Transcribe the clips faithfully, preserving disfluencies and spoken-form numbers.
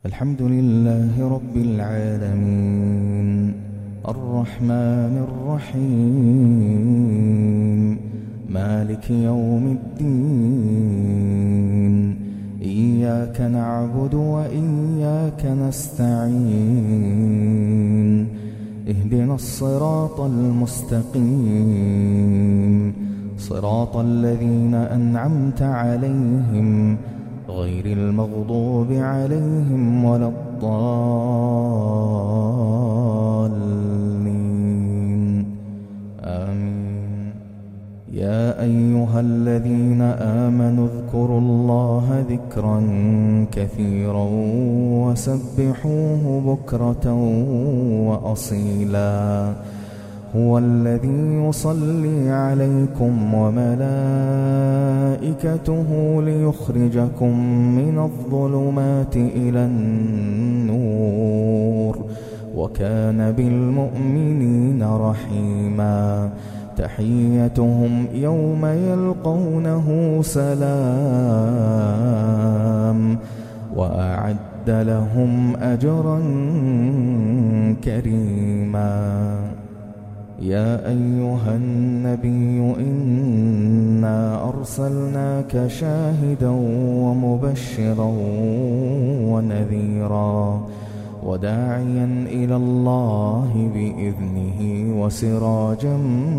الحمد لله رب العالمين الرحمن الرحيم مالك يوم الدين إياك نعبد وإياك نستعين اهدنا الصراط المستقيم صراط الذين أنعمت عليهم غير المغضوب عليهم ولا الضالين آمين. يا أيها الذين آمنوا اذكروا الله ذكرا كثيرا وسبحوه بكرة وأصيلا هو الذي يصلي عليكم وملائكته ليخرجكم من الظلمات إلى النور وكان بالمؤمنين رحيما. تحيتهم يوم يلقونه سلام وأعد لهم أجرا كريما. يا أيها النبي إنا أرسلناك شاهدا ومبشرا ونذيرا وداعيا إلى الله بإذنه وسراجا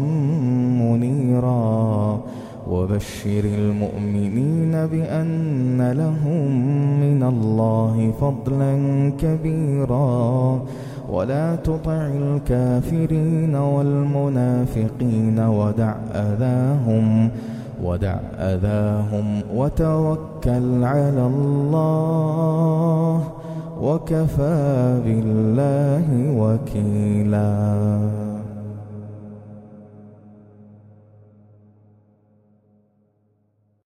منيرا وبشر المؤمنين بأن لهم من الله فضلا كبيرا ولا تطع الكافرين والمنافقين ودع أذاهم ودع أذاهم وتوكل على الله وكفى بالله وكيلا.